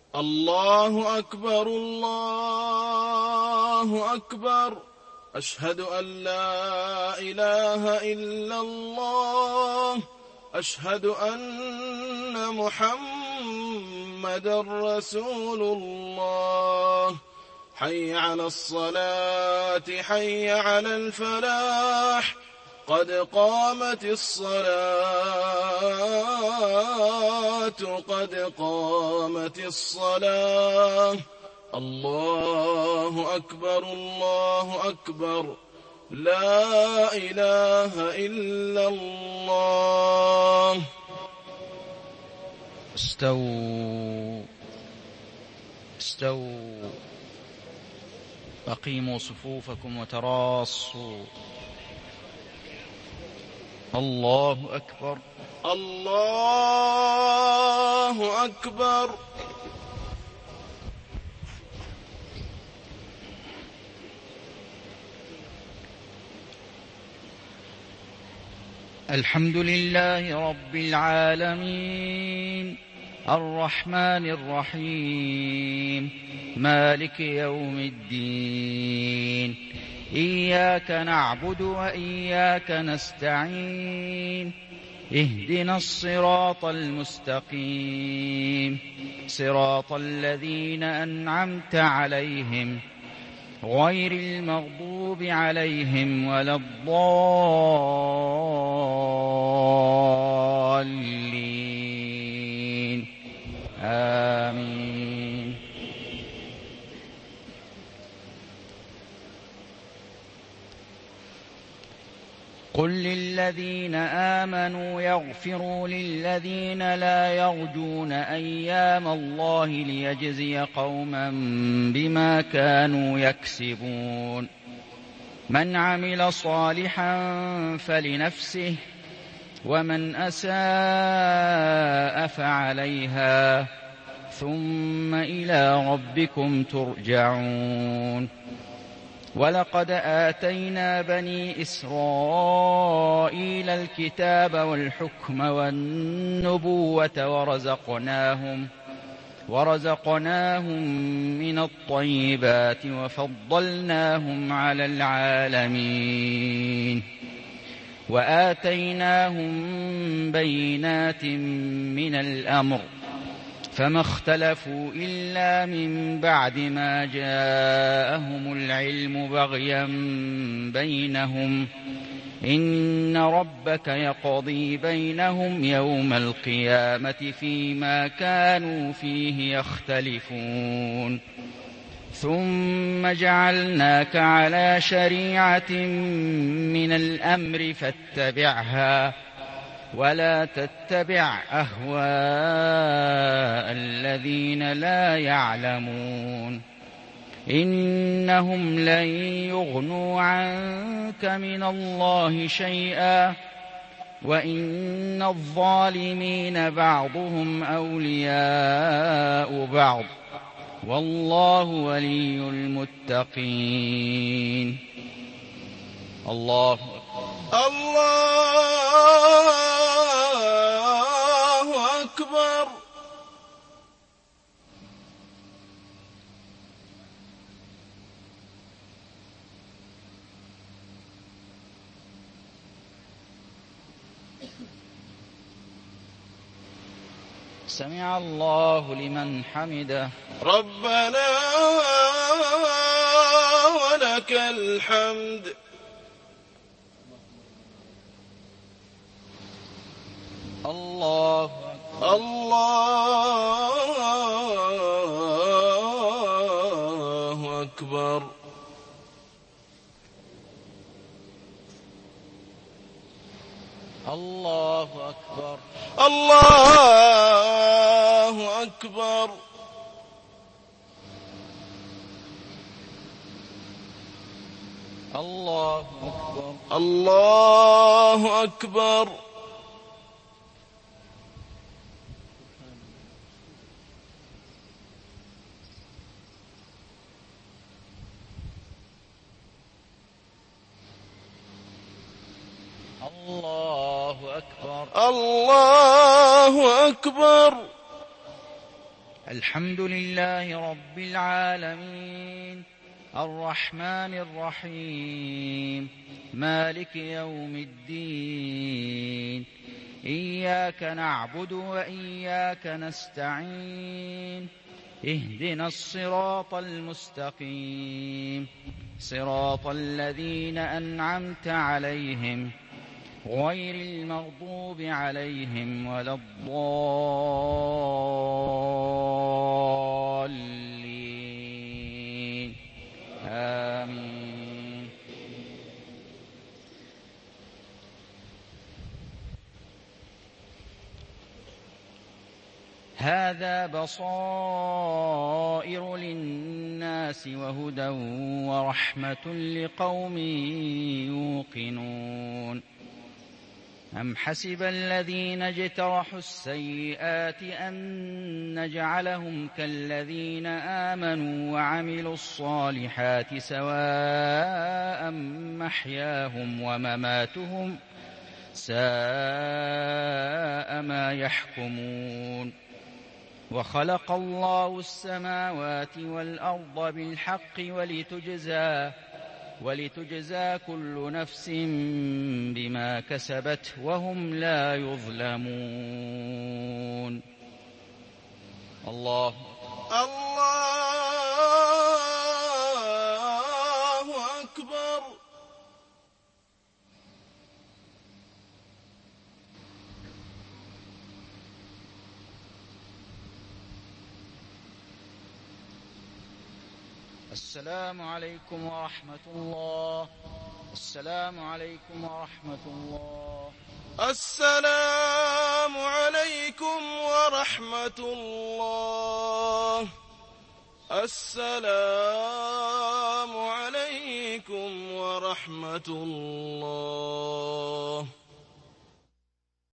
الله أكبر الله أكبر. أشهد أن لا إله إلا الله. أشهد أن محمدًا رسول الله. حي على الصلاة حي على الفلاح. قد قامت الصلاة قد قامت الصلاة. الله أكبر الله أكبر. لا إله إلا الله. استووا استووا. أقيموا صفوفكم وتراصوا. الله أكبر الله أكبر. الحمد لله رب العالمين الرحمن الرحيم مالك يوم الدين. إياك نعبد وإياك نستعين. اهدنا الصراط المستقيم صراط الذين أنعمت عليهم غير المغضوب عليهم ولا الضالين. آمين. قل للذين آمنوا يغفروا للذين لا يرجون أيام الله ليجزي قوما بما كانوا يكسبون. من عمل صالحا فلنفسه ومن أساء فعليها ثم إلى ربكم ترجعون. ولقد آتينا بني إسرائيل الكتاب والحكم والنبوة ورزقناهم من الطيبات وفضلناهم على العالمين. وآتيناهم بينات من الأمر فما اختلفوا إلا من بعد ما جاءهم العلم بغيا بينهم. إن ربك يقضي بينهم يوم القيامة فيما كانوا فيه يختلفون. ثم جعلناك على شريعة من الأمر فاتبعها ولا تتبع أهواء الذين لا يعلمون. إنهم لن يغنوا عنك من الله شيئا وإن الظالمين بعضهم أولياء بعض والله ولي المتقين. الله أكبر. سمع الله لمن حمده. ربنا ولك الحمد. الله أكبر. الله أكبر. الله أكبر. الله أكبر. الله أكبر. الله أكبر. الله أكبر. الحمد لله رب العالمين الرحمن الرحيم مالك يوم الدين إياك نعبد وإياك نستعين اهدنا الصراط المستقيم صراط الذين أنعمت عليهم غير المغضوب عليهم ولا الضالين آمين. هذا بصائر للناس وهدى ورحمة لقوم يوقنون. أم حسب الذين اجترحوا السيئات أن نجعلهم كالذين آمنوا وعملوا الصالحات سواء محياهم ومماتهم ساء ما يحكمون. وخلق الله السماوات والأرض بالحق ولتجزى كل نفس بما كسبت وهم لا يظلمون. الله أكبر. السلام عليكم ورحمة الله. السلام عليكم ورحمة الله. السلام عليكم ورحمة الله. السلام عليكم ورحمة الله.